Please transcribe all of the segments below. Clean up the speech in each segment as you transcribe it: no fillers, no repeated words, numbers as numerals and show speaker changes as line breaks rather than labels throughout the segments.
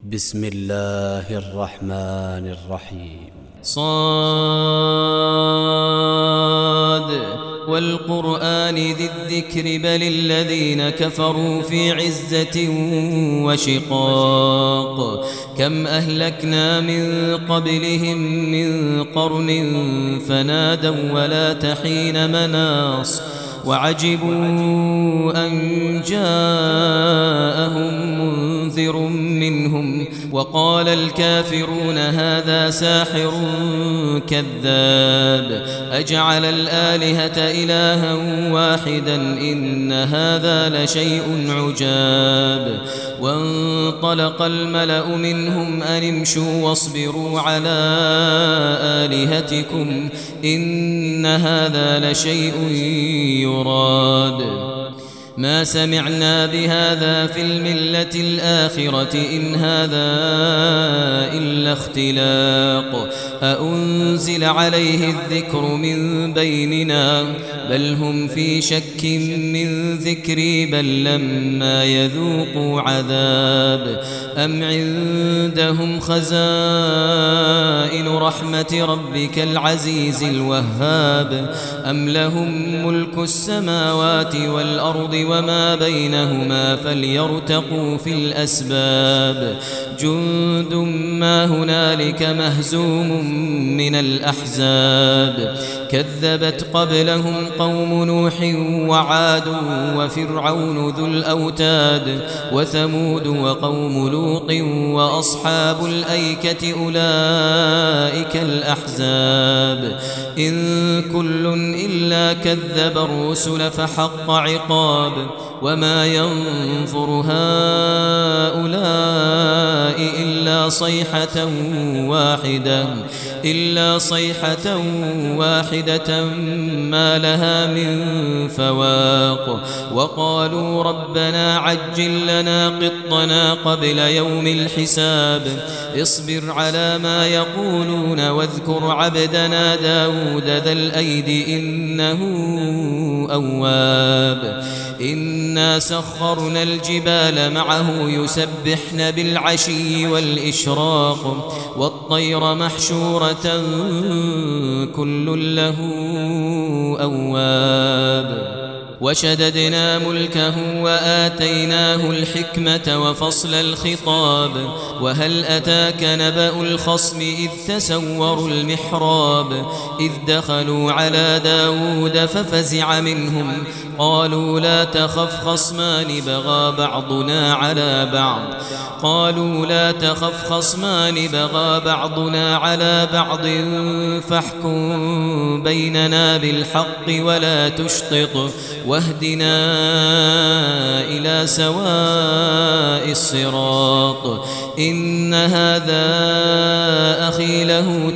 بسم الله الرحمن الرحيم.
صاد والقرآن ذي الذكر بل الذين كفروا في عزة وشقاق. كم أهلكنا من قبلهم من قرن فنادوا ولا تحين مناص وعجبوا أن جاءهم منذر منهم وقال الكافرون هذا ساحر كذاب أجعل الآلهة إلها واحدا إن هذا لشيء عجاب. وانطلق الملأ منهم أن امشوا واصبروا على آلهتكم إن هذا لشيء يراد. ما سمعنا بهذا في الملة الآخرة إن هذا إلا اختلاق أأنزل عليه الذكر من بيننا بل هم في شك من ذكري بل لما يذوقوا عذاب. أم عندهم خزائن رحمة ربك العزيز الوهاب أم لهم ملك السماوات والأرض وما بينهما فليرتقوا في الأسباب. جند ما هنالك مهزوم من الأحزاب. كذبت قبلهم قوم نوح وعاد وفرعون ذو الأوتاد وثمود وقوم لوط وأصحاب الأيكة أولئك الأحزاب. إن كل إلا كذب الرسل فحق عقاب. وما ينظر هؤلاء إلا صيحة واحدة ما لها من فواق. وقالوا ربنا عجل لنا قطنا قبل يوم الحساب. اصبر على ما يقولون واذكر عبدنا داود ذا الأيد إنه أواب. إنا سخرنا الجبال معه يسبحن بالعشي والإشراق والطير محشورة كل له أواب. وشددنا ملكه وآتيناه الحكمة وفصل الخطاب. وهل أتاك نبأ الخصم إذ تسوروا المحراب إذ دخلوا على داود ففزع منهم قالوا لا تخف خصمان بغى بعضنا على بعض فاحكم بيننا بالحق ولا تشطط واهدنا إلى سواء الصراط. إن هذا أخي له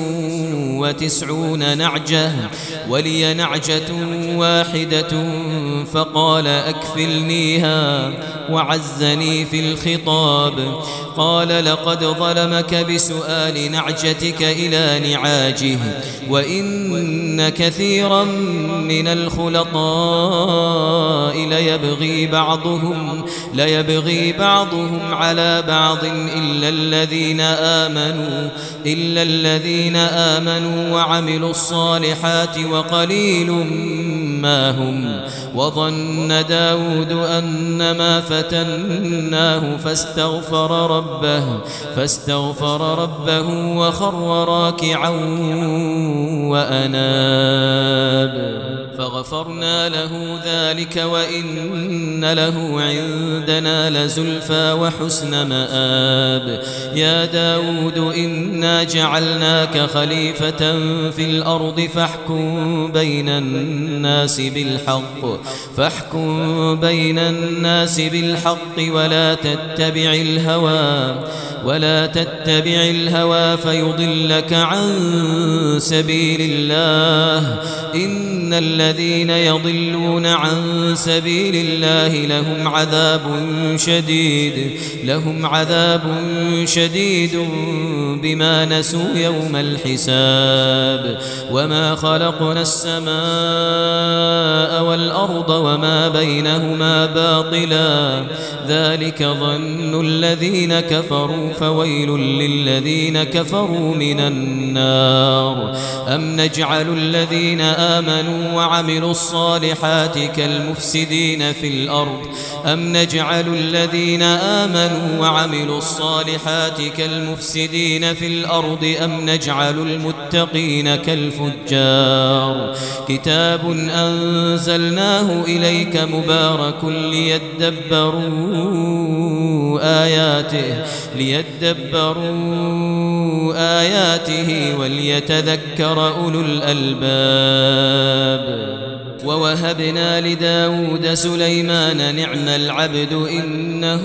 99 نعجة ولي نعجة واحدة فقال أكفلنيها وعزني في الخطاب. قال لقد ظلمك بسؤال نعجتك إلى نعاجه وإن كثيرا من الخلطاء ليبغي بعضهم على بعض إلا الذين آمنوا وعملوا الصالحات وقليل ما هم. وظن داود أنما فتناه فاستغفر ربه وخر راكعا وأناب. فغفرنا له ذلك وإن له عندنا لزلفى وحسن مآب. يا داود إنا جعلناك خليفة في الأرض فاحكم بين الناس بالحق ولا تتبع الهوى فيضلك عن سبيل الله. إن الذين يضلون عن سبيل الله لهم عذاب شديد بما نسوا يوم الحساب. وما خلقنا السماء والأرض وما بينهما باطلا ذلك ظن الذين كفروا فويل للذين كفروا من النار أم نجعل الذين آمنوا وعملوا الصالحات كالمفسدين في الأرض أم نجعل الذين آمنوا وعملوا الصالحات كالمفسدين في الأرض أم نجعل المتقين كالفجار كتاب أنزلناه إليك مبارك ليدبروا آياته وليتذكر أولو الألباب ووهبنا لداود سليمان نعم العبد إنه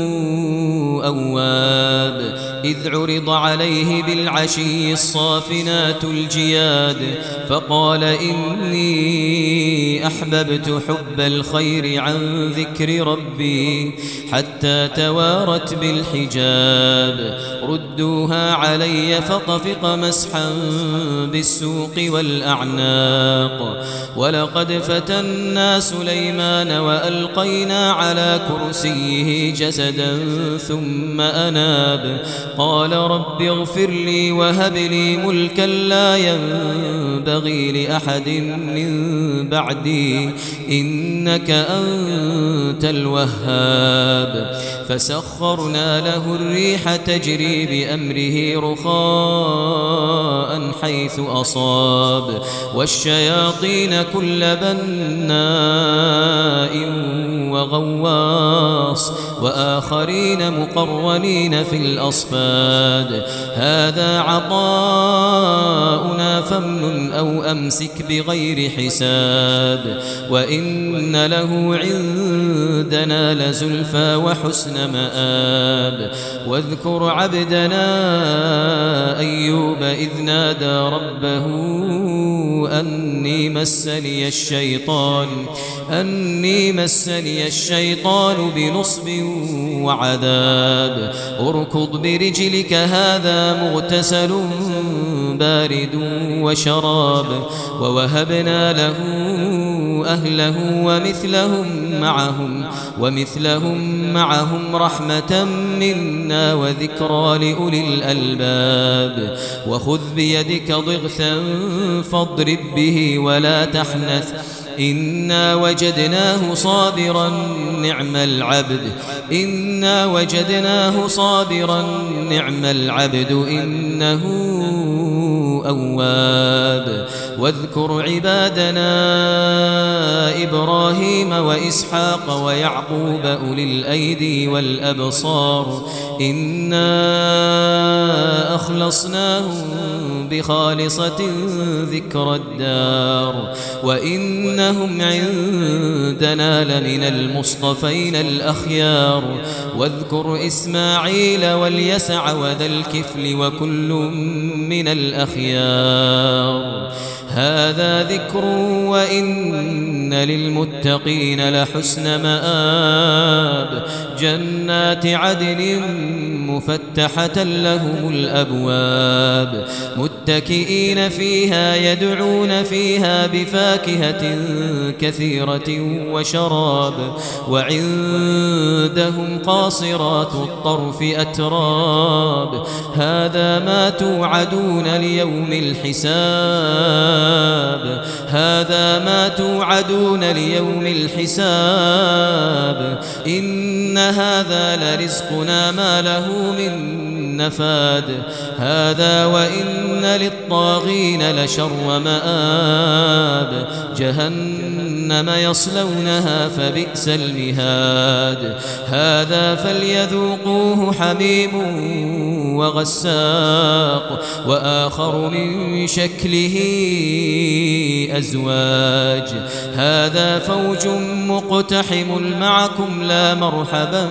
أواب إذ عرض عليه بالعشي الصافنات الجياد فقال إني أحببت حب الخير عن ذكر ربي حتى توارت بالحجاب ردوها علي فطفق مسحا بالسوق والأعناق ولقد فتنا سليمان وألقينا على كرسيه جسدا ثم أناب قال رب اغفر لي وهب لي ملكا لا ينبغي لأحد من بعدي إنك أنت الوهاب فسخرنا له الريح تجري بأمره رخاء حيث أصاب والشياطين كل بناء وغواص وآخرين مقرنين في الأصفاد هذا عطاؤنا فامنن أو أمسك بغير حساب وإن له عندنا لزلفى وحسن مآب واذكر عبدنا أيوب إذ نادى ربه أني مسني الشيطان بنصب وعذاب اركض برجلك هذا مغتسل بارد وشراب ووهبنا له أهله ومثلهم معهم رحمة منا وذكرى لأولي الألباب وخذ بيدك ضغثا فاضرب به ولا تحنث إنا وجدناه صابرا نعم العبد إنه أواب واذكر عبادنا إبراهيم وإسحاق ويعقوب أولي الأيدي والأبصار إنا أخلصناهم بخالصة ذكر الدار وإنهم عندنا لمن المصطفين الأخيار واذكر إسماعيل واليسع وذا الكفل وكل من الأخيار هذا ذكر وإن للمتقين لحسن مآب جنات عدن مفتحة لهم الأبواب متكئين فيها يدعون فيها بفاكهة كثيرة وشراب وعندهم قاصرات الطرف أتراب هذا ما توعدون ليوم الحساب إن هذا لرزقنا ما له من نفاد هذا وإن للطاغين لشر مآب جهنم يصلونها فبئس المهاد هذا فليذوقوه حميم وغساق وآخر من شكله أزواج هذا فوج مقتحم معكم لا مرحبا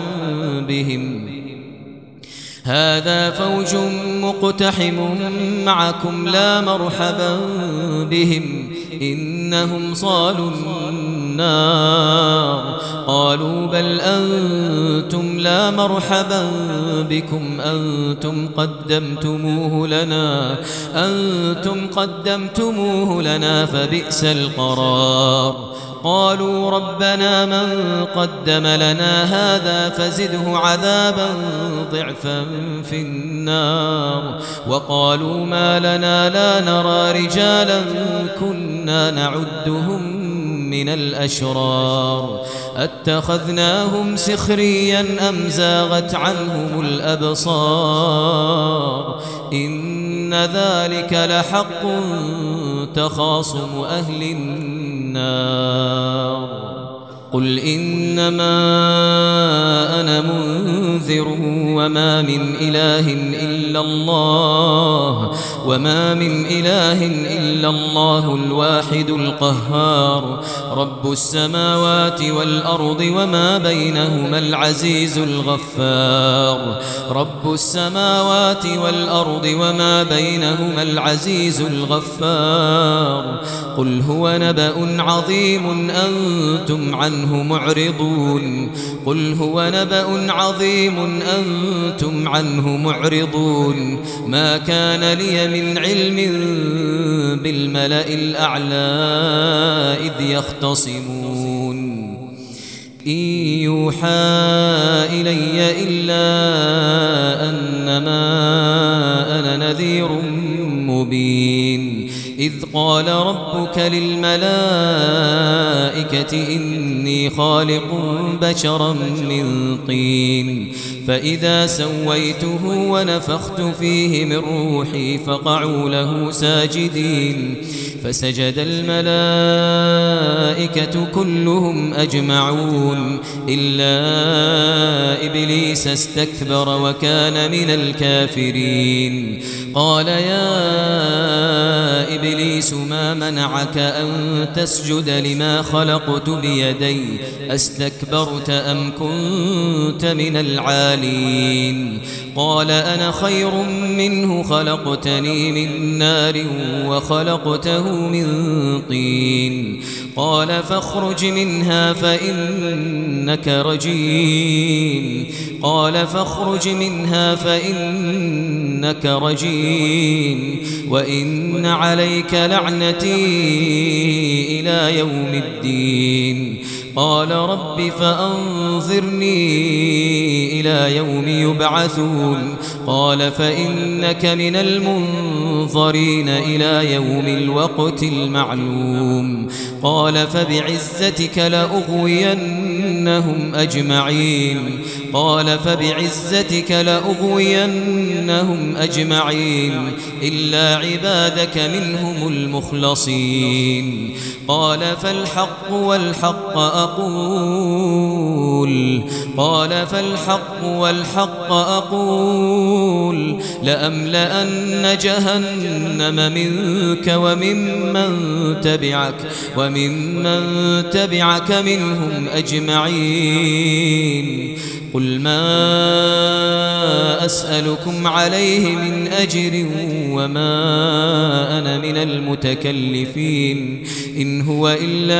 بهم إنهم صالوا النار قالوا بل أنتم لا مرحبا بكم أنتم قدمتموه لنا فبئس القرار قالوا ربنا من قدم لنا هذا فزده عذابا ضعفا في النار وقالوا ما لنا لا نرى رجالا كنا نعدهم من الأشرار أتخذناهم سخريا أم زاغت عنهم الأبصار إن ذلك لحق تخاصم أهل النار قل إنما أنا منذر وما من إله إلا الله الواحد القهار رب السماوات والأرض وما بينهما العزيز الغفار قل هو نبأ عظيم أنتم عنه معرضون ما كان لي من علم بالملأ الأعلى إذ يختصمون إن يوحى إلي إلا أنما أنا نذير مبين إذ قال ربك للملائكة إني خالق بشرا من طين فإذا سويته ونفخت فيه من روحي فقعوا له ساجدين فسجد الملائكة كلهم أجمعون إلا إبليس استكبر وكان من الكافرين قال يا إبليس ما منعك أن تسجد لما خلقت بيدي أستكبرت أم كنت من العالين قال أنا خير منه خلقتني من نار وخلقته من طين قال فاخرج منها فإنك رجيم وإن عليك لعنتي إلى يوم الدين قال رب فأنظرني إلى يوم يبعثون قال فإنك من المنظرين إلى يوم الوقت المعلوم قال فبعزتك لأغوينهم أجمعين إلا عبادك منهم المخلصين قال فالحق والحق أقول لأملأن جهنم منك وممن تبعك منهم أجمعين قل ما أسألكم عليه من أجر وما أنا من المتكلفين إن هو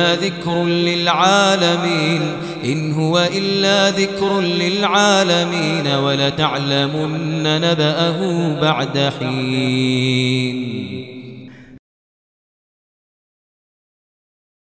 إلا ذكر للعالمين ولتعلمن نبأه بعد حين